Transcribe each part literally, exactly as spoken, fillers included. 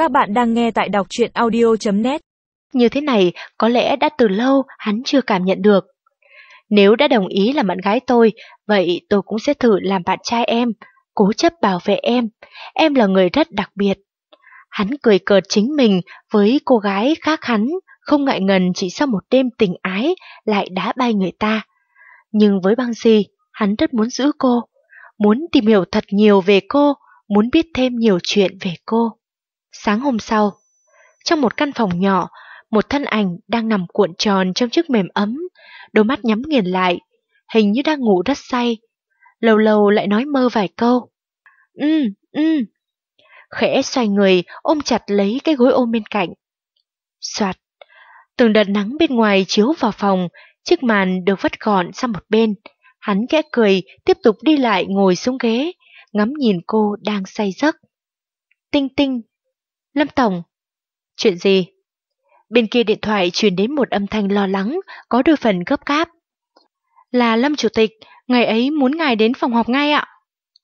Các bạn đang nghe tại đọc truyện audio chấm net. Như thế này có lẽ đã từ lâu hắn chưa cảm nhận được. Nếu đã đồng ý làm bạn gái tôi, vậy tôi cũng sẽ thử làm bạn trai em, cố chấp bảo vệ em. Em là người rất đặc biệt. Hắn cười cợt chính mình với cô gái khác hắn, không ngại ngần chỉ sau một đêm tình ái lại đá bay người ta. Nhưng với Băng Di, hắn rất muốn giữ cô, muốn tìm hiểu thật nhiều về cô, muốn biết thêm nhiều chuyện về cô. Sáng hôm sau, trong một căn phòng nhỏ, một thân ảnh đang nằm cuộn tròn trong chiếc mềm ấm, đôi mắt nhắm nghiền lại, hình như đang ngủ rất say. Lâu lâu lại nói mơ vài câu. Ừ, ừ. Khẽ xoay người, ôm chặt lấy cái gối ôm bên cạnh. Soạt, từng đợt nắng bên ngoài chiếu vào phòng, chiếc màn được vắt gọn sang một bên. Hắn khẽ cười, tiếp tục đi lại ngồi xuống ghế, ngắm nhìn cô đang say giấc. Tinh Tinh. Lâm Tổng. Chuyện gì? Bên kia điện thoại truyền đến một âm thanh lo lắng, có đôi phần gấp gáp. Là Lâm Chủ tịch, ngày ấy muốn ngài đến phòng họp ngay ạ.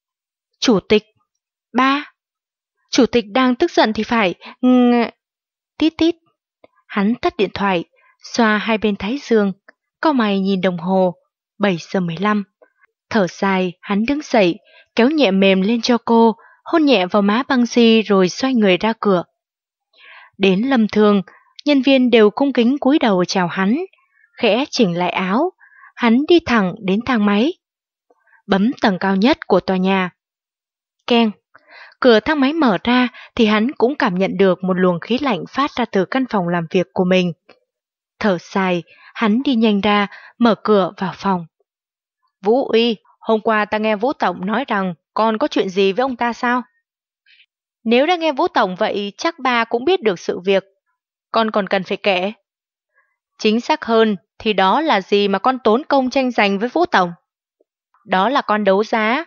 Chủ tịch? Ba? Chủ tịch đang tức giận thì phải. Ng... Tít tít. Hắn tắt điện thoại, xoa hai bên thái dương, cau mày nhìn đồng hồ, bảy giờ mười lăm. Thở dài, hắn đứng dậy, kéo nhẹ mềm lên cho cô, hôn nhẹ vào má Băng Di rồi xoay người ra cửa. Đến Lâm Thương, nhân viên đều cung kính cúi đầu chào hắn, khẽ chỉnh lại áo, hắn đi thẳng đến thang máy. Bấm tầng cao nhất của tòa nhà. Keng, cửa thang máy mở ra thì hắn cũng cảm nhận được một luồng khí lạnh phát ra từ căn phòng làm việc của mình. Thở dài, hắn đi nhanh ra, mở cửa vào phòng. Vũ Uy, hôm qua ta nghe Vũ Tổng nói rằng con có chuyện gì với ông ta sao? Nếu đã nghe Vũ Tổng vậy chắc ba cũng biết được sự việc. Con còn cần phải kể. Chính xác hơn thì đó là gì mà con tốn công tranh giành với Vũ Tổng? Đó là con đấu giá.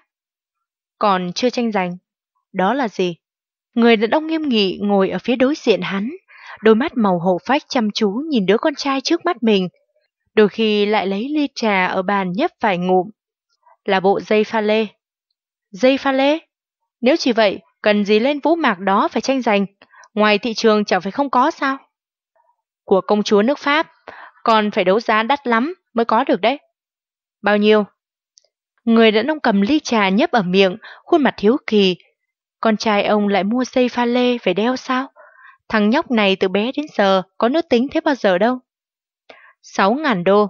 Còn chưa tranh giành. Đó là gì? Người đàn ông nghiêm nghị ngồi ở phía đối diện hắn, đôi mắt màu hổ phách chăm chú nhìn đứa con trai trước mắt mình, đôi khi lại lấy ly trà ở bàn nhấp vài ngụm. Là bộ dây pha lê. Dây pha lê? Nếu chỉ vậy, cần gì lên vũ mạc đó phải tranh giành? Ngoài thị trường chẳng phải không có sao? Của công chúa nước Pháp, còn phải đấu giá đắt lắm mới có được đấy. Bao nhiêu? Người đàn ông cầm ly trà nhấp ở miệng, khuôn mặt hiếu kỳ. Con trai ông lại mua dây pha lê phải đeo sao? Thằng nhóc này từ bé đến giờ có nữ tính thế bao giờ đâu. Sáu ngàn đô.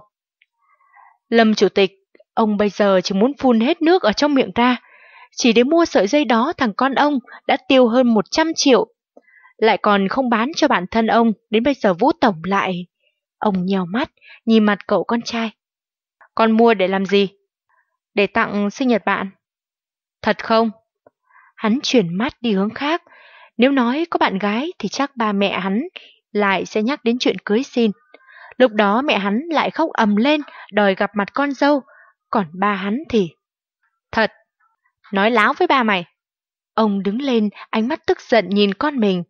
Lâm Chủ tịch, ông bây giờ chỉ muốn phun hết nước ở trong miệng ra. Chỉ để mua sợi dây đó thằng con ông đã tiêu hơn một trăm triệu. Lại còn không bán cho bản thân ông, đến bây giờ Vũ Tổng lại. Ông nhèo mắt, nhìn mặt cậu con trai. Con mua để làm gì? Để tặng sinh nhật bạn. Thật không? Hắn chuyển mắt đi hướng khác. Nếu nói có bạn gái thì chắc ba mẹ hắn lại sẽ nhắc đến chuyện cưới xin. Lúc đó mẹ hắn lại khóc ầm lên đòi gặp mặt con dâu. Còn ba hắn thì... Thật. Nói láo với ba mày. Ông đứng lên, ánh mắt tức giận nhìn con mình.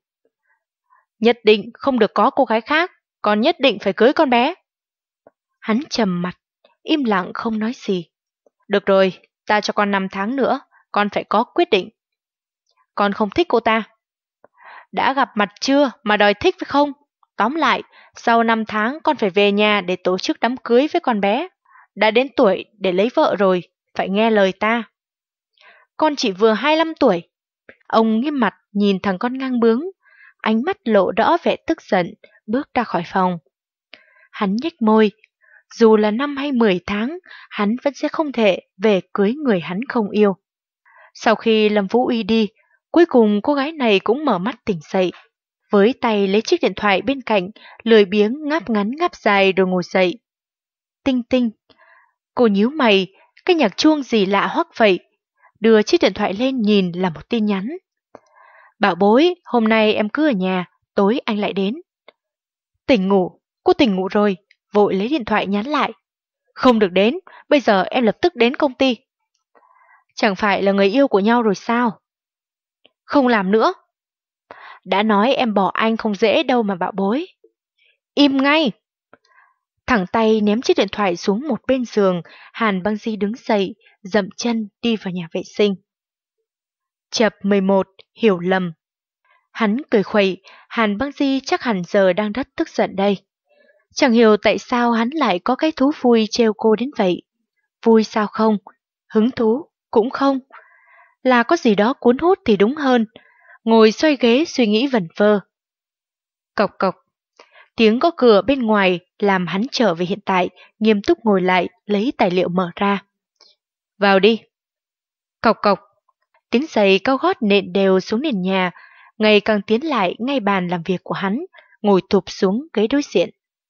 Nhất định không được có cô gái khác, con nhất định phải cưới con bé. Hắn trầm mặt, im lặng không nói gì. Được rồi, ta cho con năm tháng nữa, con phải có quyết định. Con không thích cô ta. Đã gặp mặt chưa mà đòi thích phải không? Tóm lại, sau năm tháng con phải về nhà để tổ chức đám cưới với con bé. Đã đến tuổi để lấy vợ rồi, phải nghe lời ta. Con chỉ vừa hai mươi lăm tuổi. Ông nghiêm mặt nhìn thằng con ngang bướng, ánh mắt lộ rõ vẻ tức giận, bước ra khỏi phòng. Hắn nhếch môi, dù là năm hay mười tháng, hắn vẫn sẽ không thể về cưới người hắn không yêu. Sau khi Lâm Vũ Uy đi, cuối cùng cô gái này cũng mở mắt tỉnh dậy, với tay lấy chiếc điện thoại bên cạnh, lười biếng ngáp ngắn ngáp dài rồi ngồi dậy. Tinh Tinh. Cô nhíu mày, cái nhạc chuông gì lạ hoắc vậy. Đưa chiếc điện thoại lên nhìn là một tin nhắn. Bảo bối, hôm nay em cứ ở nhà, tối anh lại đến. Tỉnh ngủ, cô tỉnh ngủ rồi, vội lấy điện thoại nhắn lại. Không được đến, bây giờ em lập tức đến công ty. Chẳng phải là người yêu của nhau rồi sao? Không làm nữa. Đã nói em bỏ anh không dễ đâu mà bảo bối. Im ngay. Thẳng tay ném chiếc điện thoại xuống một bên giường, Hàn Băng Di đứng dậy, dậm chân đi vào nhà vệ sinh. Chập mười một, hiểu lầm. Hắn cười khuẩy, Hàn Băng Di chắc hẳn giờ đang rất tức giận đây. Chẳng hiểu tại sao hắn lại có cái thú vui trêu cô đến vậy. Vui sao không? Hứng thú? Cũng không. Là có gì đó cuốn hút thì đúng hơn. Ngồi xoay ghế suy nghĩ vẩn vơ. Cộc cộc. Tiếng gõ cửa bên ngoài làm hắn trở về hiện tại, nghiêm túc ngồi lại, lấy tài liệu mở ra. Vào đi. Cộc cộc. Tiếng giày cao gót nện đều xuống nền nhà, ngày càng tiến lại ngay bàn làm việc của hắn, ngồi thụp xuống ghế đối diện.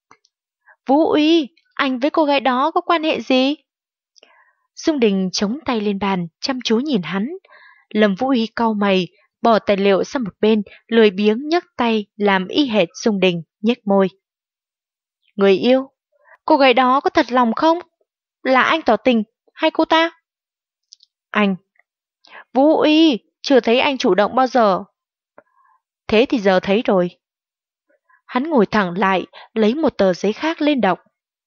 Vũ Uy, anh với cô gái đó có quan hệ gì? Dung Đình chống tay lên bàn, chăm chú nhìn hắn. Lâm Vũ Uy cau mày, bỏ tài liệu sang một bên, lười biếng nhấc tay làm y hệt Dung Đình, nhếch môi. Người yêu? Cô gái đó có thật lòng không? Là anh tỏ tình hay cô ta? Anh. Vũ Uy, chưa thấy anh chủ động bao giờ. Thế thì giờ thấy rồi. Hắn ngồi thẳng lại, lấy một tờ giấy khác lên đọc.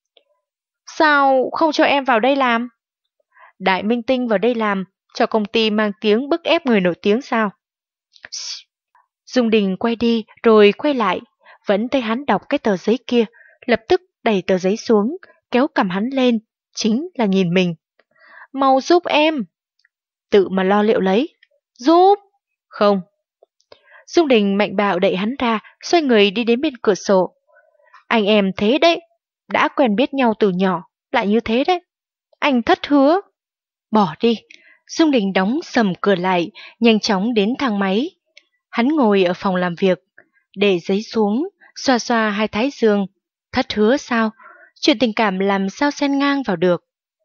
Sao không cho em vào đây làm? Đại minh tinh vào đây làm, cho công ty mang tiếng bức ép người nổi tiếng sao? Dung Đình quay đi rồi quay lại, vẫn thấy hắn đọc cái tờ giấy kia, lập tức đẩy tờ giấy xuống, kéo cằm hắn lên, chính là nhìn mình. Mau giúp em. Tự mà lo liệu lấy. Giúp? Không. Dung Đình mạnh bạo đẩy hắn ra, xoay người đi đến bên cửa sổ. Anh em thế đấy, đã quen biết nhau từ nhỏ, lại như thế đấy. Anh thất hứa. Bỏ đi. Dung Đình đóng sầm cửa lại, nhanh chóng đến thang máy. Hắn ngồi ở phòng làm việc, để giấy xuống, xoa xoa hai thái dương. Thất hứa sao? Chuyện tình cảm làm sao xen ngang vào được.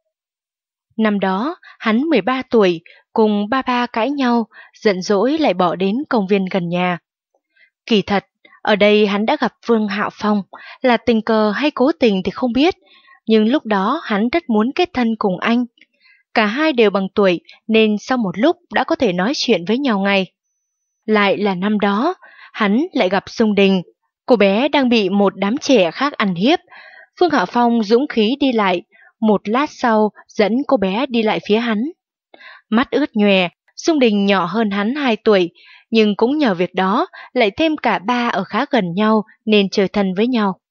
Năm đó, hắn mười ba tuổi, cùng ba ba cãi nhau, giận dỗi lại bỏ đến công viên gần nhà. Kỳ thật, ở đây hắn đã gặp Vương Hạo Phong, là tình cờ hay cố tình thì không biết, nhưng lúc đó hắn rất muốn kết thân cùng anh. Cả hai đều bằng tuổi nên sau một lúc đã có thể nói chuyện với nhau ngay. Lại là năm đó, hắn lại gặp Dung Đình, cô bé đang bị một đám trẻ khác ăn hiếp. Vương Hạo Phong dũng khí đi lại, một lát sau dẫn cô bé đi lại phía hắn. Mắt ướt nhòe, Dung Đình nhỏ hơn hắn hai tuổi, nhưng cũng nhờ việc đó lại thêm cả ba ở khá gần nhau nên chơi thân với nhau.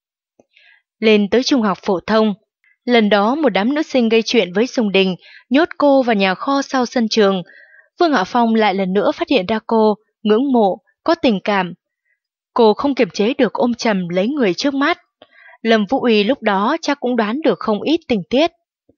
Lên tới trung học phổ thông, lần đó một đám nữ sinh gây chuyện với Dung Đình, nhốt cô vào nhà kho sau sân trường. Vương Hạo Phong lại lần nữa phát hiện ra cô, ngưỡng mộ, có tình cảm. Cô không kiềm chế được ôm chầm lấy người trước mắt. Lâm Vũ Uy lúc đó chắc cũng đoán được không ít tình tiết.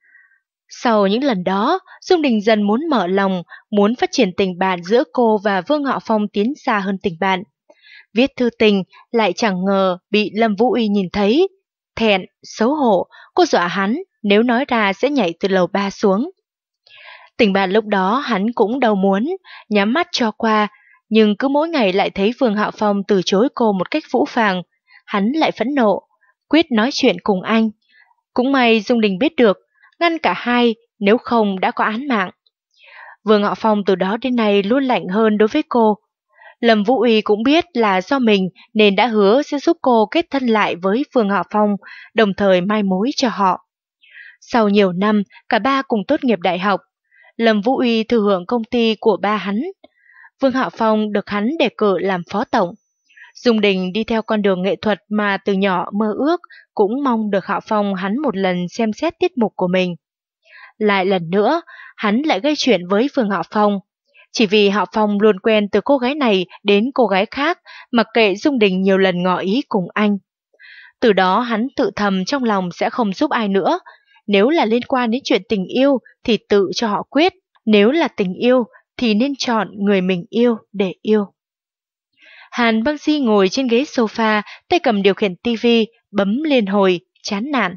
Sau những lần đó, Dung Đình dần muốn mở lòng, muốn phát triển tình bạn giữa cô và Vương Hạo Phong tiến xa hơn tình bạn. Viết thư tình, lại chẳng ngờ bị Lâm Vũ Uy nhìn thấy. Thẹn, xấu hổ, cô dọa hắn, nếu nói ra sẽ nhảy từ lầu ba xuống. Tình bạn lúc đó hắn cũng đâu muốn, nhắm mắt cho qua, nhưng cứ mỗi ngày lại thấy Vương Hạo Phong từ chối cô một cách phũ phàng. Hắn lại phẫn nộ, quyết nói chuyện cùng anh. Cũng may Dung Đình biết được, ngăn cả hai, nếu không đã có án mạng. Vương Hạo Phong từ đó đến nay luôn lạnh hơn đối với cô. Lâm Vũ Uy cũng biết là do mình nên đã hứa sẽ giúp cô kết thân lại với Vương Hạo Phong, đồng thời mai mối cho họ. Sau nhiều năm, cả ba cùng tốt nghiệp đại học. Lâm Vũ Uy thừa hưởng công ty của ba hắn. Vương Hạo Phong được hắn đề cử làm phó tổng. Dung Đình đi theo con đường nghệ thuật mà từ nhỏ mơ ước, cũng mong được Hạo Phong hắn một lần xem xét tiết mục của mình. Lại lần nữa, hắn lại gây chuyện với Vương Hạo Phong. Chỉ vì Hạo Phong luôn quen từ cô gái này đến cô gái khác, mặc kệ Dung Đình nhiều lần ngỏ ý cùng anh. Từ đó hắn tự thầm trong lòng sẽ không giúp ai nữa. Nếu là liên quan đến chuyện tình yêu thì tự cho họ quyết. Nếu là tình yêu thì nên chọn người mình yêu để yêu. Hàn Băng Di ngồi trên ghế sofa, tay cầm điều khiển tivi, bấm liên hồi, chán nản.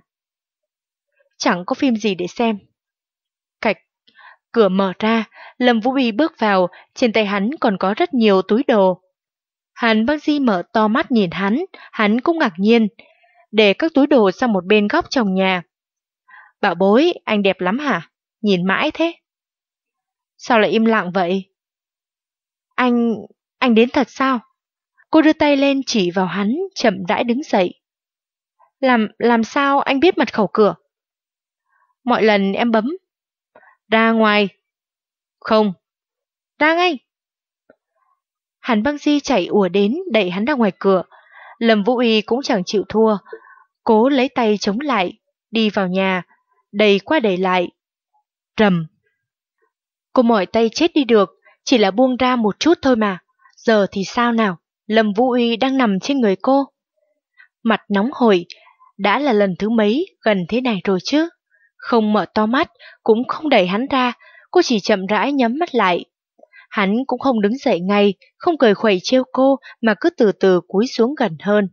Chẳng có phim gì để xem. Cạch, cửa mở ra, Lâm Vũ Uy bước vào, trên tay hắn còn có rất nhiều túi đồ. Hàn Băng Di mở to mắt nhìn hắn, hắn cũng ngạc nhiên, để các túi đồ sang một bên góc trong nhà. Bảo bối, anh đẹp lắm hả? Nhìn mãi thế. Sao lại im lặng vậy? Anh... anh đến thật sao? Cô đưa tay lên chỉ vào hắn, chậm rãi đứng dậy. Làm... làm sao anh biết mật khẩu cửa? Mọi lần em bấm. Ra ngoài. Không. Ra ngay. Hàn Băng Di chạy ùa đến đẩy hắn ra ngoài cửa. Lâm Vũ Uy cũng chẳng chịu thua, cố lấy tay chống lại, đi vào nhà, đẩy qua đẩy lại. Rầm. Cô mỏi tay chết đi được, chỉ là buông ra một chút thôi mà. Giờ thì sao nào? Lâm Vũ Uy đang nằm trên người cô. Mặt nóng hổi, đã là lần thứ mấy gần thế này rồi chứ. Không mở to mắt, cũng không đẩy hắn ra, cô chỉ chậm rãi nhắm mắt lại. Hắn cũng không đứng dậy ngay, không cười khuẩy trêu cô mà cứ từ từ cúi xuống gần hơn.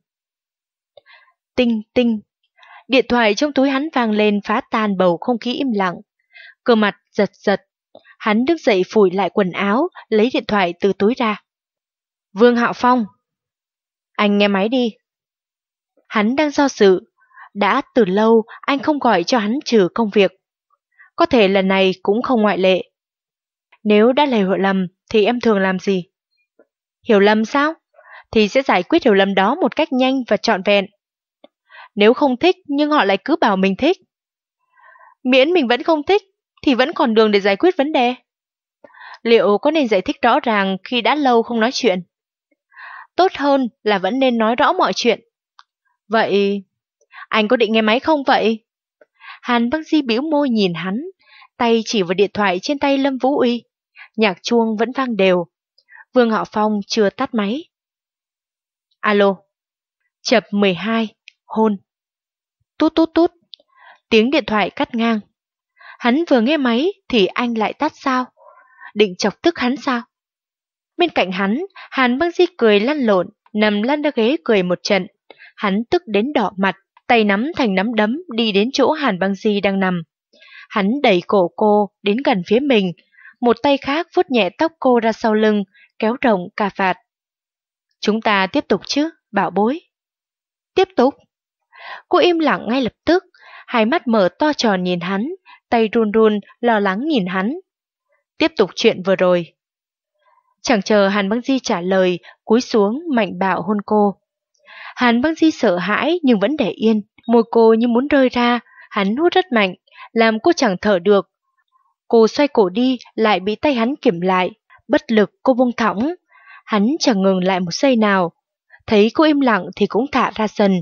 Tinh tinh. Điện thoại trong túi hắn vang lên phá tan bầu không khí im lặng. Cơ mặt giật giật. Hắn đứng dậy phủi lại quần áo, lấy điện thoại từ túi ra. Vương Hạo Phong. Anh nghe máy đi. Hắn đang do dự. Đã từ lâu anh không gọi cho hắn trừ công việc. Có thể lần này cũng không ngoại lệ. Nếu đã là hiểu lầm thì em thường làm gì? Hiểu lầm sao? Thì sẽ giải quyết hiểu lầm đó một cách nhanh và trọn vẹn. Nếu không thích nhưng họ lại cứ bảo mình thích. Miễn mình vẫn không thích thì vẫn còn đường để giải quyết vấn đề. Liệu có nên giải thích rõ ràng khi đã lâu không nói chuyện? Tốt hơn là vẫn nên nói rõ mọi chuyện. Vậy anh có định nghe máy không vậy? Hàn Băng Di bĩu môi nhìn hắn, tay chỉ vào điện thoại trên tay Lâm Vũ Uy. Nhạc chuông vẫn vang đều. Vương Hạo Phong chưa tắt máy. Alo. Chập mười hai. Hôn. Tút tút tút. Tiếng điện thoại cắt ngang. Hắn vừa nghe máy thì anh lại tắt sao? Định chọc tức hắn sao? Bên cạnh hắn, Hàn Băng Di cười lăn lộn, nằm lăn ra ghế cười một trận. Hắn tức đến đỏ mặt, tay nắm thành nắm đấm đi đến chỗ Hàn Băng Di đang nằm. Hắn đẩy cổ cô đến gần phía mình, một tay khác vuốt nhẹ tóc cô ra sau lưng, kéo rộng cà vạt. Chúng ta tiếp tục chứ, bảo bối. Tiếp tục. Cô im lặng ngay lập tức, hai mắt mở to tròn nhìn hắn, tay run run lo lắng nhìn hắn. Tiếp tục chuyện vừa rồi. Chẳng chờ Hàn Băng Di trả lời, cúi xuống mạnh bạo hôn cô. Hàn Băng Di sợ hãi nhưng vẫn để yên, môi cô như muốn rơi ra, hắn hút rất mạnh, làm cô chẳng thở được. Cô xoay cổ đi, lại bị tay hắn kiểm lại, bất lực cô buông thõng. Hắn chẳng ngừng lại một giây nào, thấy cô im lặng thì cũng thả ra dần.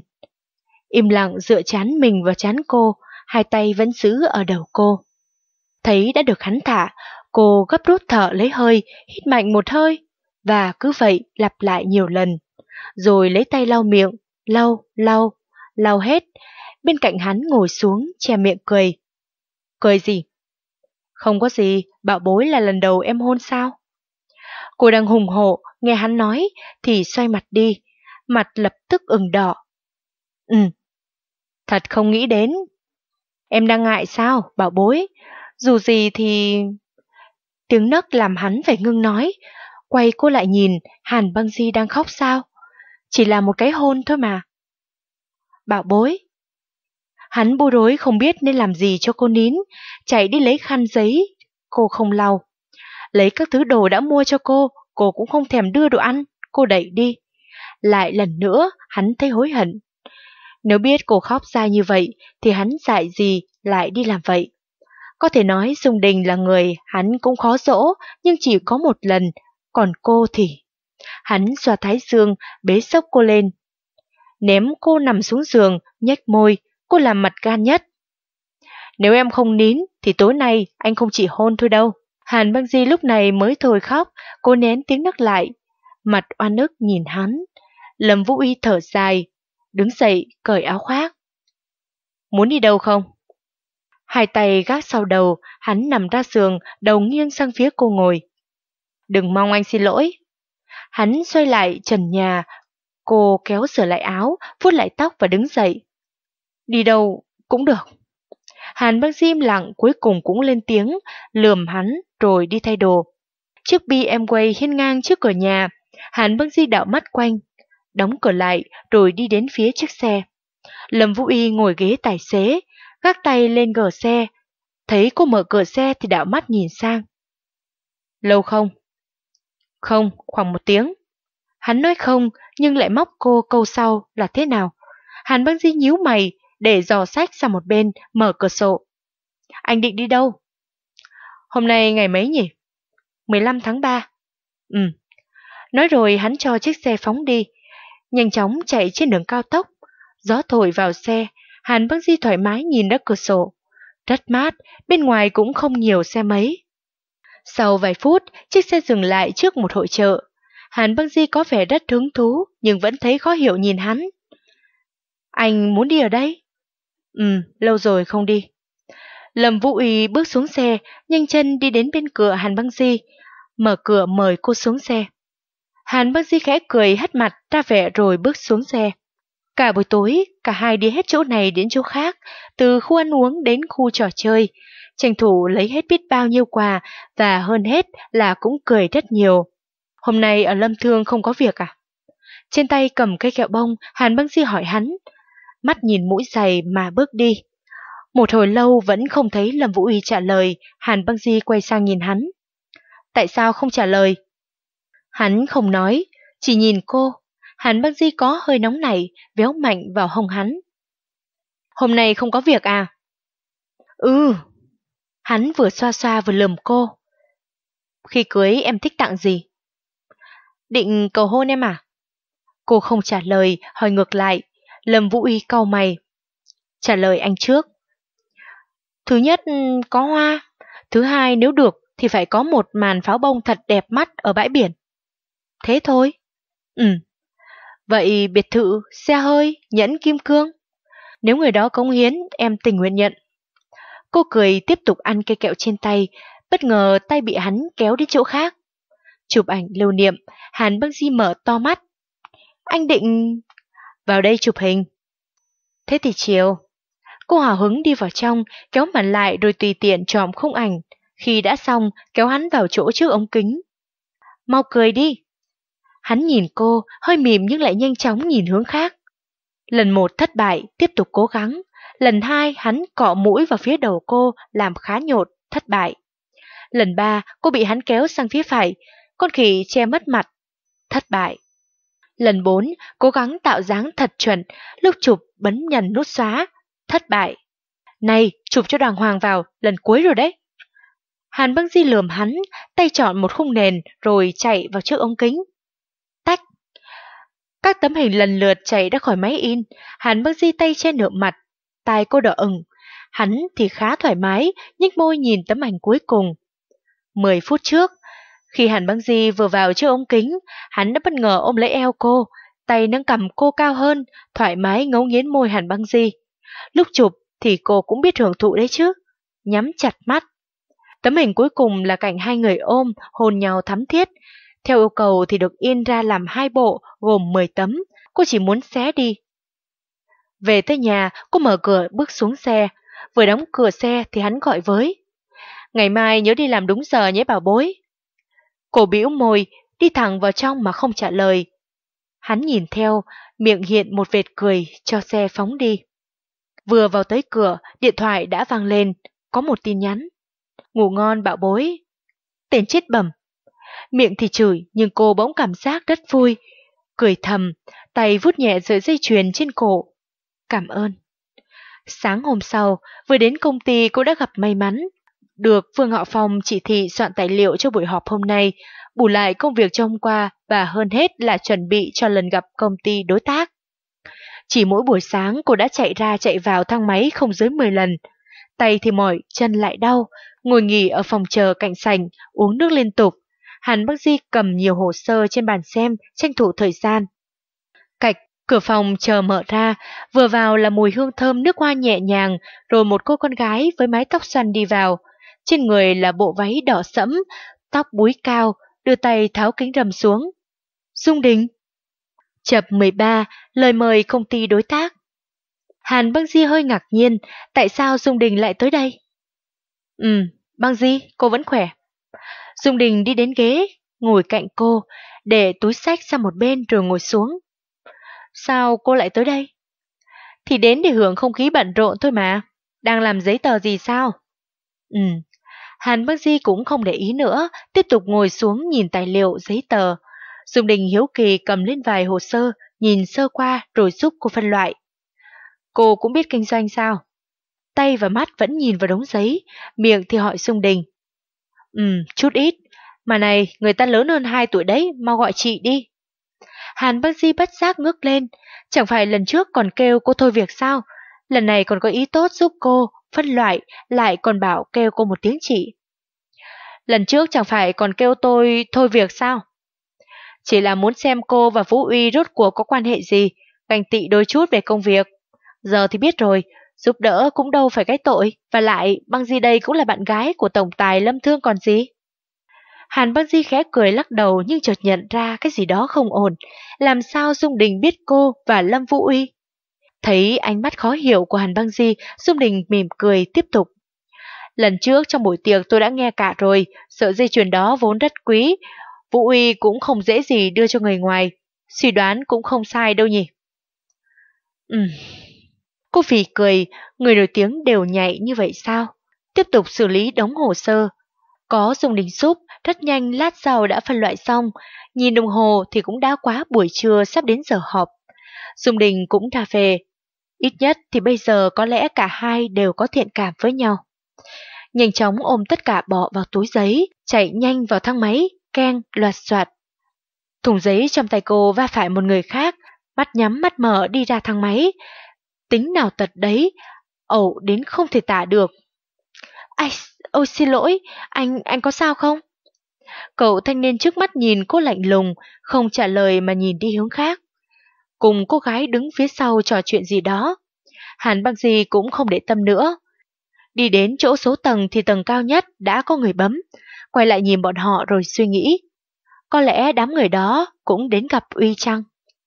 Im lặng dựa chán mình vào chán cô, hai tay vẫn giữ ở đầu cô. Thấy đã được hắn thả, cô gấp rút thở lấy hơi, hít mạnh một hơi, và cứ vậy lặp lại nhiều lần. Rồi lấy tay lau miệng, lau, lau, lau hết. Bên cạnh hắn ngồi xuống, che miệng cười. Cười gì? Không có gì, bảo bối là lần đầu em hôn sao? Cô đang hùng hổ, nghe hắn nói, thì xoay mặt đi, mặt lập tức ửng đỏ. Ừ, thật không nghĩ đến. Em đang ngại sao, bảo bối? Dù gì thì... Tiếng nấc làm hắn phải ngưng nói. Quay cô lại nhìn, Hàn Băng Di đang khóc sao? Chỉ là một cái hôn thôi mà. Bảo bối. Hắn bối rối không biết nên làm gì cho cô nín, chạy đi lấy khăn giấy, cô không lau. Lấy các thứ đồ đã mua cho cô, cô cũng không thèm đưa đồ ăn, cô đẩy đi. Lại lần nữa, hắn thấy hối hận. Nếu biết cô khóc ra như vậy, thì hắn dại gì lại đi làm vậy. Có thể nói Dung Đình là người hắn cũng khó dỗ, nhưng chỉ có một lần, còn cô thì... Hắn xoa thái dương, bế xốc cô lên. Ném cô nằm xuống giường, nhếch môi, cô làm mặt gan nhất. Nếu em không nín, thì tối nay anh không chỉ hôn thôi đâu. Hàn Băng Di lúc này mới thôi khóc, cô nén tiếng nấc lại. Mặt oan ức nhìn hắn. Lâm Vũ Uy thở dài, đứng dậy, cởi áo khoác. Muốn đi đâu không? Hai tay gác sau đầu, hắn nằm ra giường, đầu nghiêng sang phía cô ngồi. Đừng mong anh xin lỗi. Hắn xoay lại trần nhà, cô kéo sửa lại áo, vuốt lại tóc và đứng dậy. Đi đâu cũng được. Hàn Băng Di im lặng, cuối cùng cũng lên tiếng, lườm hắn rồi đi thay đồ. Chiếc bê em vê hiên ngang trước cửa nhà, Hàn Băng Di đảo mắt quanh, đóng cửa lại rồi đi đến phía chiếc xe. Lâm Vũ Y ngồi ghế tài xế, gác tay lên gờ xe, thấy cô mở cửa xe thì đảo mắt nhìn sang. Lâu không? Không, khoảng một tiếng. Hắn nói không, nhưng lại móc cô câu sau là thế nào? Hàn Băng Di nhíu mày, để giỏ sách sang một bên, mở cửa sổ. Anh định đi đâu? Hôm nay ngày mấy nhỉ? mười lăm tháng ba. Ừ. Nói rồi hắn cho chiếc xe phóng đi, nhanh chóng chạy trên đường cao tốc. Gió thổi vào xe, Hàn Băng Di thoải mái nhìn ra cửa sổ. Rất mát, bên ngoài cũng không nhiều xe mấy. Sau vài phút, chiếc xe dừng lại trước một hội chợ. Hàn Băng Di có vẻ rất hứng thú, nhưng vẫn thấy khó hiểu nhìn hắn. Anh muốn đi ở đây? Ừ, lâu rồi không đi. Lâm Vũ Uy bước xuống xe, nhanh chân đi đến bên cửa Hàn Băng Di, mở cửa mời cô xuống xe. Hàn Băng Di khẽ cười hất mặt ra vẻ rồi bước xuống xe. Cả buổi tối, cả hai đi hết chỗ này đến chỗ khác, từ khu ăn uống đến khu trò chơi, tranh thủ lấy hết biết bao nhiêu quà và hơn hết là cũng cười rất nhiều. Hôm nay ở Lâm Thương không có việc à? Trên tay cầm cây kẹo bông, Hàn Băng Di hỏi hắn, mắt nhìn mũi giày mà bước đi. Một hồi lâu vẫn không thấy Lâm Vũ Uy trả lời, Hàn Băng Di quay sang nhìn hắn. Tại sao không trả lời? Hắn không nói, chỉ nhìn cô. Hàn Băng Di có hơi nóng nảy, véo mạnh vào hông hắn. Hôm nay không có việc à? Ừ. Hắn vừa xoa xoa vừa lườm cô. Khi cưới em thích tặng gì? Định cầu hôn em à? Cô không trả lời, hỏi ngược lại. Lâm Vũ Uy cau mày. Trả lời anh trước. Thứ nhất, có hoa. Thứ hai, nếu được thì phải có một màn pháo bông thật đẹp mắt ở bãi biển. Thế thôi. Ừ. Vậy biệt thự, xe hơi, nhẫn kim cương. Nếu người đó cống hiến, em tình nguyện nhận. Cô cười tiếp tục ăn cây kẹo trên tay, bất ngờ tay bị hắn kéo đi chỗ khác. Chụp ảnh lưu niệm, Hàn Băng Di mở to mắt. Anh định... vào đây chụp hình. Thế thì chiều. Cô hào hứng đi vào trong, kéo màn lại rồi tùy tiện chọn khung ảnh. Khi đã xong, kéo hắn vào chỗ trước ống kính. Mau cười đi. Hắn nhìn cô, hơi mỉm nhưng lại nhanh chóng nhìn hướng khác. Lần một thất bại, tiếp tục cố gắng. Lần hai, hắn cọ mũi vào phía đầu cô, làm khá nhột, thất bại. Lần ba, cô bị hắn kéo sang phía phải, con khỉ che mất mặt, thất bại. Lần bốn, cố gắng tạo dáng thật chuẩn, lúc chụp bấm nhần nút xóa, thất bại. Này, chụp cho đàng hoàng vào, lần cuối rồi đấy. Hàn Băng Di lườm hắn, tay chọn một khung nền rồi chạy vào trước ống kính. Tách. Các tấm hình lần lượt chạy ra khỏi máy in, Hàn Băng Di tay che nửa mặt, tai cô đỏ ửng. Hắn thì khá thoải mái, nhếch môi nhìn tấm ảnh cuối cùng. Mười phút trước, khi Hàn Băng Di vừa vào trước ống kính, hắn đã bất ngờ ôm lấy eo cô, tay nâng cằm cô cao hơn, thoải mái ngấu nghiến môi Hàn Băng Di. Lúc chụp thì cô cũng biết hưởng thụ đấy chứ, nhắm chặt mắt. Tấm hình cuối cùng là cảnh hai người ôm, hôn nhau thắm thiết. Theo yêu cầu thì được in ra làm hai bộ, gồm mười tấm, cô chỉ muốn xé đi. Về tới nhà, cô mở cửa bước xuống xe, vừa đóng cửa xe thì hắn gọi với. Ngày mai nhớ đi làm đúng giờ nhé bảo bối. Cô bĩu môi, đi thẳng vào trong mà không trả lời. Hắn nhìn theo, miệng hiện một vệt cười cho xe phóng đi. Vừa vào tới cửa, điện thoại đã vang lên, có một tin nhắn. Ngủ ngon bảo bối. Tên chết bẩm. Miệng thì chửi nhưng cô bỗng cảm giác rất vui. Cười thầm, tay vuốt nhẹ sợi dây chuyền trên cổ. Cảm ơn. Sáng hôm sau, vừa đến công ty cô đã gặp may mắn. Được Phương Họ Phong chỉ thị soạn tài liệu cho buổi họp hôm nay, bù lại công việc cho hôm qua và hơn hết là chuẩn bị cho lần gặp công ty đối tác. Chỉ mỗi buổi sáng cô đã chạy ra chạy vào thang máy không dưới mười lần. Tay thì mỏi, chân lại đau, ngồi nghỉ ở phòng chờ cạnh sảnh, uống nước liên tục. Hàn Băng Di cầm nhiều hồ sơ trên bàn xem, tranh thủ thời gian. Cạch, cửa phòng chờ mở ra, vừa vào là mùi hương thơm nước hoa nhẹ nhàng, rồi một cô con gái với mái tóc xoăn đi vào. Trên người là bộ váy đỏ sẫm, tóc búi cao, đưa tay tháo kính râm xuống. Dung Đình. Chập mười ba, lời mời công ty đối tác. Hàn Băng Di hơi ngạc nhiên, tại sao Dung Đình lại tới đây? Ừ, Băng Di, cô vẫn khỏe. Dung Đình đi đến ghế, ngồi cạnh cô, để túi xách sang một bên rồi ngồi xuống. Sao cô lại tới đây? Thì đến để hưởng không khí bận rộn thôi mà. Đang làm giấy tờ gì sao? Ừ, Hàn Băng Di cũng không để ý nữa, tiếp tục ngồi xuống nhìn tài liệu giấy tờ. Dung Đình hiếu kỳ cầm lên vài hồ sơ, nhìn sơ qua rồi giúp cô phân loại. Cô cũng biết kinh doanh sao? Tay và mắt vẫn nhìn vào đống giấy, miệng thì hỏi Dung Đình. Ừ, chút ít, Mà này, người ta lớn hơn hai tuổi đấy, mau gọi chị đi. Hàn Băng Di bất giác ngước lên, chẳng phải lần trước còn kêu cô thôi việc sao? Lần này còn có ý tốt giúp cô, phân loại, lại còn bảo kêu cô một tiếng chị. Lần trước chẳng phải còn kêu tôi thôi việc sao? Chỉ là muốn xem cô và Vũ Uy rốt cuộc có quan hệ gì, ganh tị đôi chút về công việc. Giờ thì biết rồi, giúp đỡ cũng đâu phải cái tội, và lại Băng Di đây cũng là bạn gái của tổng tài Lâm Thương còn gì. Hàn Băng Di khẽ cười lắc đầu nhưng chợt nhận ra cái gì đó không ổn. Làm sao Dung Đình biết cô và Lâm Vũ Uy? Thấy ánh mắt khó hiểu của Hàn Băng Di, Dung Đình mỉm cười tiếp tục. Lần trước trong buổi tiệc tôi đã nghe cả rồi, sợi dây chuyền đó vốn rất quý. Vũ Uy cũng không dễ gì đưa cho người ngoài. Suy đoán cũng không sai đâu nhỉ. Ừm. Cô phì cười, người nổi tiếng đều nhạy như vậy sao? Tiếp tục xử lý đống hồ sơ. Có Dung Đình giúp, rất nhanh lát sau đã phân loại xong. Nhìn đồng hồ thì cũng đã quá buổi trưa sắp đến giờ họp. Dung Đình cũng ra về. Ít nhất thì bây giờ có lẽ cả hai đều có thiện cảm với nhau. Nhanh chóng ôm tất cả bỏ vào túi giấy, chạy nhanh vào thang máy, keng, loạt soạt. Thùng giấy trong tay cô va phải một người khác, mắt nhắm mắt mở đi ra thang máy. Tính nào tật đấy, ẩu đến không thể tả được. Ai, ôi xin lỗi, anh, anh có sao không? Cậu thanh niên trước mắt nhìn cô lạnh lùng, không trả lời mà nhìn đi hướng khác. Cùng cô gái đứng phía sau trò chuyện gì đó. Hàn Băng Di cũng không để tâm nữa. Đi đến chỗ số tầng thì tầng cao nhất đã có người bấm, quay lại nhìn bọn họ rồi suy nghĩ. Có lẽ đám người đó cũng đến gặp Uy chăng?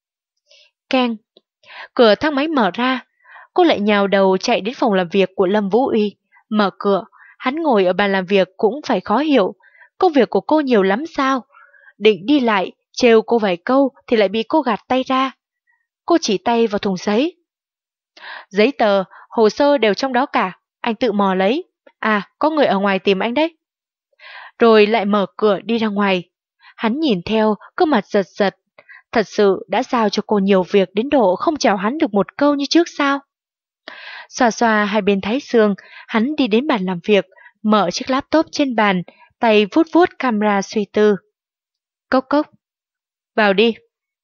Keng, cửa thang máy mở ra, cô lại nhào đầu chạy đến phòng làm việc của Lâm Vũ Uy. Mở cửa, hắn ngồi ở bàn làm việc cũng phải khó hiểu, công việc của cô nhiều lắm sao? Định đi lại, trêu cô vài câu thì lại bị cô gạt tay ra. Cô chỉ tay vào thùng giấy. Giấy tờ, hồ sơ đều trong đó cả, anh tự mò lấy. À, có người ở ngoài tìm anh đấy. Rồi lại mở cửa đi ra ngoài. Hắn nhìn theo, cơ mặt giật giật. Thật sự đã giao cho cô nhiều việc đến độ không chào hắn được một câu như trước sao? Xoa xoa hai bên thái xương, hắn đi đến bàn làm việc, mở chiếc laptop trên bàn, tay vuốt vuốt camera suy tư. Cốc cốc. Vào đi.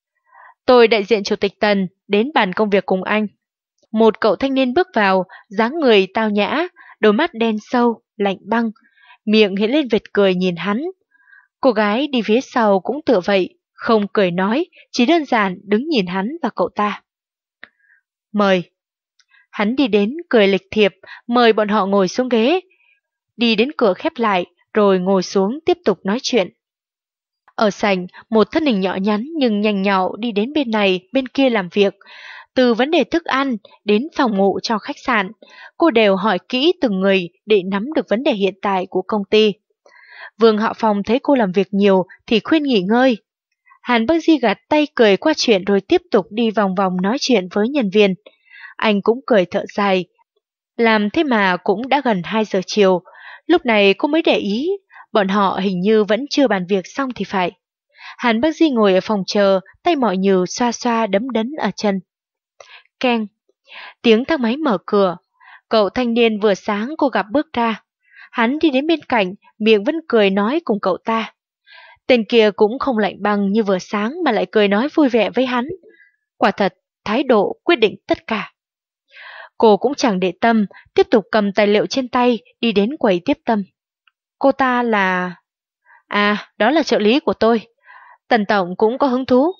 Tôi đại diện chủ tịch Tần, đến bàn công việc cùng anh. Một cậu thanh niên bước vào, dáng người tao nhã, đôi mắt đen sâu, lạnh băng, miệng hiện lên vệt cười nhìn hắn. Cô gái đi phía sau cũng tựa vậy, không cười nói, chỉ đơn giản đứng nhìn hắn và cậu ta. Mời. Hắn đi đến cười lịch thiệp, mời bọn họ ngồi xuống ghế. Đi đến cửa khép lại, rồi ngồi xuống tiếp tục nói chuyện. Ở sảnh, một thân hình nhỏ nhắn nhưng nhanh nhạo đi đến bên này, bên kia làm việc. Từ vấn đề thức ăn đến phòng ngủ cho khách sạn, cô đều hỏi kỹ từng người để nắm được vấn đề hiện tại của công ty. Vương Hạo Phong thấy cô làm việc nhiều thì khuyên nghỉ ngơi. Hàn Băng Di gạt tay cười qua chuyện rồi tiếp tục đi vòng vòng nói chuyện với nhân viên. Anh cũng cười thở dài. Làm thế mà cũng đã gần hai giờ chiều. Lúc này cô mới để ý, bọn họ hình như vẫn chưa bàn việc xong thì phải. Hàn Băng Di ngồi ở phòng chờ, tay mỏi nhừ xoa xoa đấm đấn ở chân. Keng, tiếng thang máy mở cửa. Cậu thanh niên vừa sáng cô gặp bước ra. Hắn đi đến bên cạnh, miệng vẫn cười nói cùng cậu ta. Tên kia cũng không lạnh băng như vừa sáng mà lại cười nói vui vẻ với hắn. Quả thật, thái độ quyết định tất cả. Cô cũng chẳng để tâm, tiếp tục cầm tài liệu trên tay, đi đến quầy tiếp tân. Cô ta là... À, đó là trợ lý của tôi. Tần Tổng cũng có hứng thú.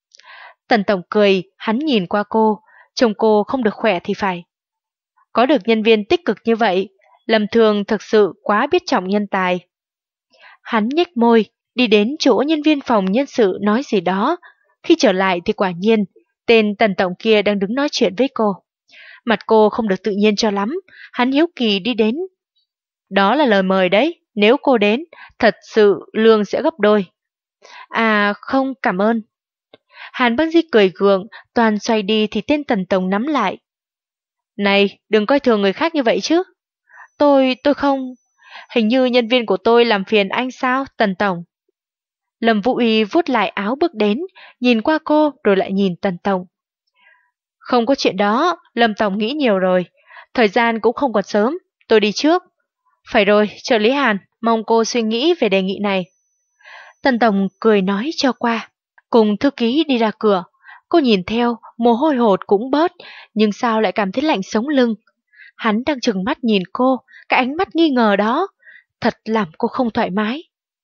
Tần Tổng cười, hắn nhìn qua cô, trông cô không được khỏe thì phải. Có được nhân viên tích cực như vậy, Lâm Thường thực sự quá biết trọng nhân tài. Hắn nhếch môi, đi đến chỗ nhân viên phòng nhân sự nói gì đó. Khi trở lại thì quả nhiên, tên Tần Tổng kia đang đứng nói chuyện với cô. Mặt cô không được tự nhiên cho lắm, hắn hiếu kỳ đi đến. Đó là lời mời đấy, nếu cô đến, thật sự lương sẽ gấp đôi. À không, cảm ơn. Hàn Băng Di cười gượng, toàn xoay đi thì tên Tần Tổng nắm lại. Này, đừng coi thường người khác như vậy chứ. Tôi, tôi không... Hình như nhân viên của tôi làm phiền anh sao, Tần Tổng? Lâm Vũ Uy vuốt lại áo bước đến, nhìn qua cô rồi lại nhìn Tần Tổng. Không có chuyện đó, Lâm Tổng nghĩ nhiều rồi. Thời gian cũng không còn sớm, tôi đi trước. Phải rồi, trợ lý Hàn, mong cô suy nghĩ về đề nghị này. Tần Tổng cười nói cho qua. Cùng thư ký đi ra cửa, cô nhìn theo, mồ hôi hột cũng bớt, nhưng sao lại cảm thấy lạnh sống lưng. Hắn đang trừng mắt nhìn cô, cái ánh mắt nghi ngờ đó, thật làm cô không thoải mái.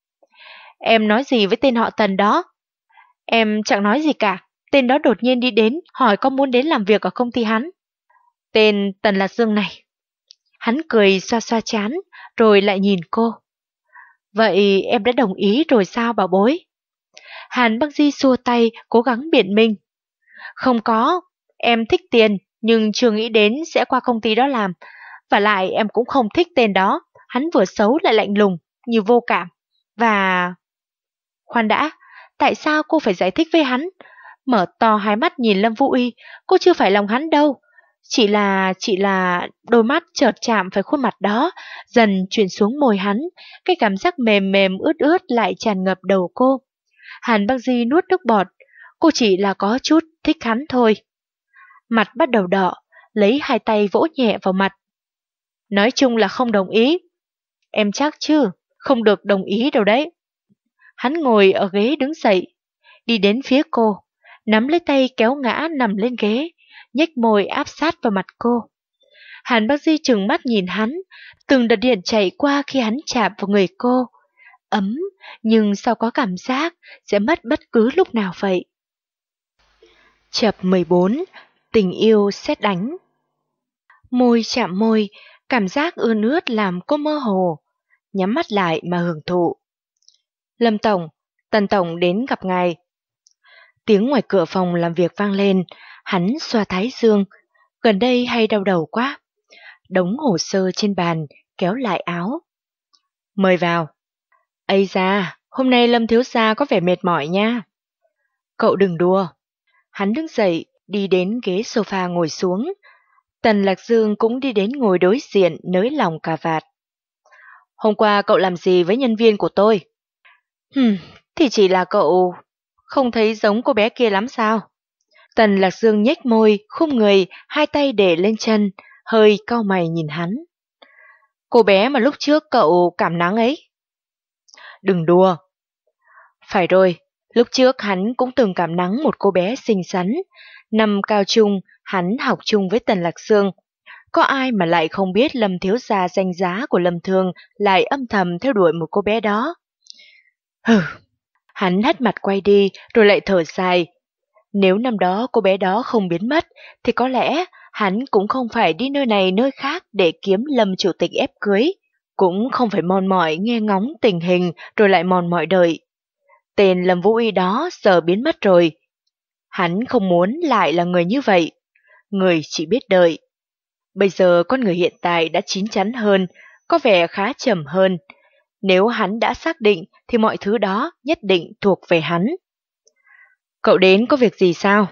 Em nói gì với tên họ Tần đó? Em chẳng nói gì cả, tên đó đột nhiên đi đến, hỏi có muốn đến làm việc ở công ty hắn. Tên Tần Lạc Dương này. Hắn cười xoa xoa chán, rồi lại nhìn cô. Vậy em đã đồng ý rồi sao bảo bối? Hàn Băng Di xua tay, cố gắng biện minh. Không có, em thích tiền, nhưng chưa nghĩ đến sẽ qua công ty đó làm. Và lại em cũng không thích tên đó, hắn vừa xấu lại lạnh lùng, như vô cảm. Và... Khoan đã, tại sao cô phải giải thích với hắn? Mở to hai mắt nhìn Lâm Vũ Uy, cô chưa phải lòng hắn đâu. Chỉ là, chỉ là đôi mắt chợt chạm phải khuôn mặt đó, dần chuyển xuống môi hắn, cái cảm giác mềm mềm ướt ướt lại tràn ngập đầu cô. Hàn Băng Di nuốt nước bọt, cô chỉ là có chút thích hắn thôi. Mặt bắt đầu đỏ, lấy hai tay vỗ nhẹ vào mặt. Nói chung là không đồng ý. Em chắc chứ, không được đồng ý đâu đấy. Hắn ngồi ở ghế đứng dậy, đi đến phía cô, nắm lấy tay kéo ngã nằm lên ghế, nhếch môi áp sát vào mặt cô. Hàn Bác Di trừng mắt nhìn hắn, từng đợt điện chạy qua khi hắn chạm vào người cô. Ấm, nhưng sao có cảm giác sẽ mất bất cứ lúc nào vậy. Chập mười bốn. Tình yêu sét đánh. Môi chạm môi, cảm giác ươn ướt làm cô mơ hồ, nhắm mắt lại mà hưởng thụ. Lâm Tổng, Tần Tổng đến gặp ngài. Tiếng ngoài cửa phòng làm việc vang lên, hắn xoa thái dương, gần đây hay đau đầu quá. Đống hồ sơ trên bàn, kéo lại áo. Mời vào. Ây da, hôm nay Lâm thiếu gia có vẻ mệt mỏi nha. Cậu đừng đùa. Hắn đứng dậy, đi đến ghế sofa ngồi xuống. Tần Lạc Dương cũng đi đến ngồi đối diện, nới lòng cà vạt. Hôm qua cậu làm gì với nhân viên của tôi? Hừm, thì chỉ là cậu không thấy giống cô bé kia lắm sao? Tần Lạc Dương nhếch môi, khum người, hai tay để lên chân, hơi cau mày nhìn hắn. Cô bé mà lúc trước cậu cảm nắng ấy. Đừng đùa. Phải rồi, lúc trước hắn cũng từng cảm nắng một cô bé xinh xắn. Năm cao trung, hắn học chung với Tần Lạc Dương. Có ai mà lại không biết Lâm thiếu gia danh giá của Lâm Thương lại âm thầm theo đuổi một cô bé đó. Hừ, hắn hất mặt quay đi rồi lại thở dài. Nếu năm đó cô bé đó không biến mất thì có lẽ hắn cũng không phải đi nơi này nơi khác để kiếm Lâm chủ tịch ép cưới, cũng không phải mòn mỏi nghe ngóng tình hình rồi lại mòn mỏi đợi. Tên Lâm Vũ Uy đó giờ biến mất rồi. Hắn không muốn lại là người như vậy, người chỉ biết đợi. Bây giờ con người hiện tại đã chín chắn hơn, có vẻ khá trầm hơn. Nếu hắn đã xác định thì mọi thứ đó nhất định thuộc về hắn. Cậu đến có việc gì sao?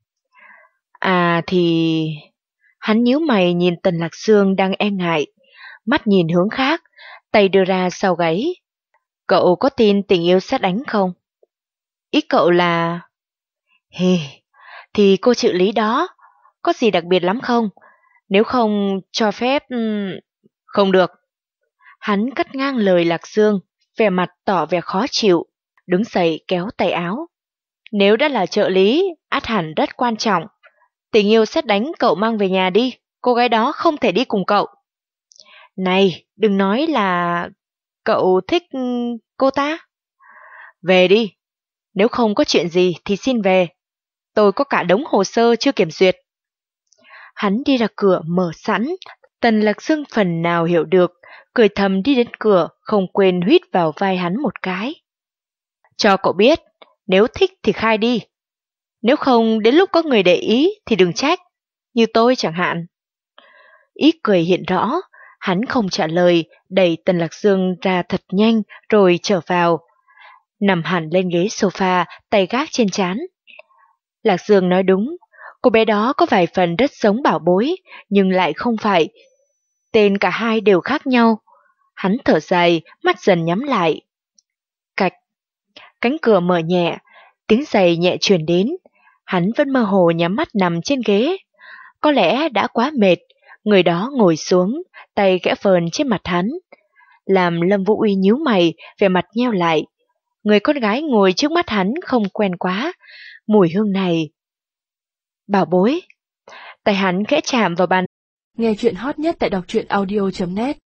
À thì... Hắn nhíu mày nhìn Tần Lạc Dương đang e ngại, mắt nhìn hướng khác, tay đưa ra sau gáy. Cậu có tin tình yêu sét đánh không? Ý cậu là... Hì, thì cô trợ lý đó, có gì đặc biệt lắm không? Nếu không cho phép... Không được. Hắn cắt ngang lời Lạc Dương, vẻ mặt tỏ vẻ khó chịu, đứng dậy kéo tay áo. Nếu đã là trợ lý, ắt hẳn rất quan trọng. Tình yêu sét đánh cậu mang về nhà đi, cô gái đó không thể đi cùng cậu. Này, đừng nói là... Cậu thích cô ta? Về đi, nếu không có chuyện gì thì xin về. Tôi có cả đống hồ sơ chưa kiểm duyệt. Hắn đi ra cửa mở sẵn, Tần Lạc Dương phần nào hiểu được, cười thầm đi đến cửa, không quên huýt vào vai hắn một cái. Cho cậu biết, nếu thích thì khai đi. Nếu không đến lúc có người để ý thì đừng trách, như tôi chẳng hạn. Ý cười hiện rõ, hắn không trả lời, đẩy Tần Lạc Dương ra thật nhanh rồi trở vào. Nằm hẳn lên ghế sofa, tay gác trên trán. Lạc Dương nói đúng, cô bé đó có vài phần rất giống bảo bối, nhưng lại không phải. Tên cả hai đều khác nhau. Hắn thở dài, mắt dần nhắm lại. Cạch, cánh cửa mở nhẹ, tiếng giày nhẹ truyền đến. Hắn vẫn mơ hồ nhắm mắt nằm trên ghế. Có lẽ đã quá mệt, người đó ngồi xuống, tay gẽ phờn trên mặt hắn. Làm Lâm Vũ Uy nhíu mày, vẻ mặt nheo lại. người con gái ngồi trước mắt hắn không quen quá. Mùi hương này... Bảo bối. Tay hắn khẽ chạm vào bàn. Nghe chuyện hot nhất tại đọc truyện audio chấm net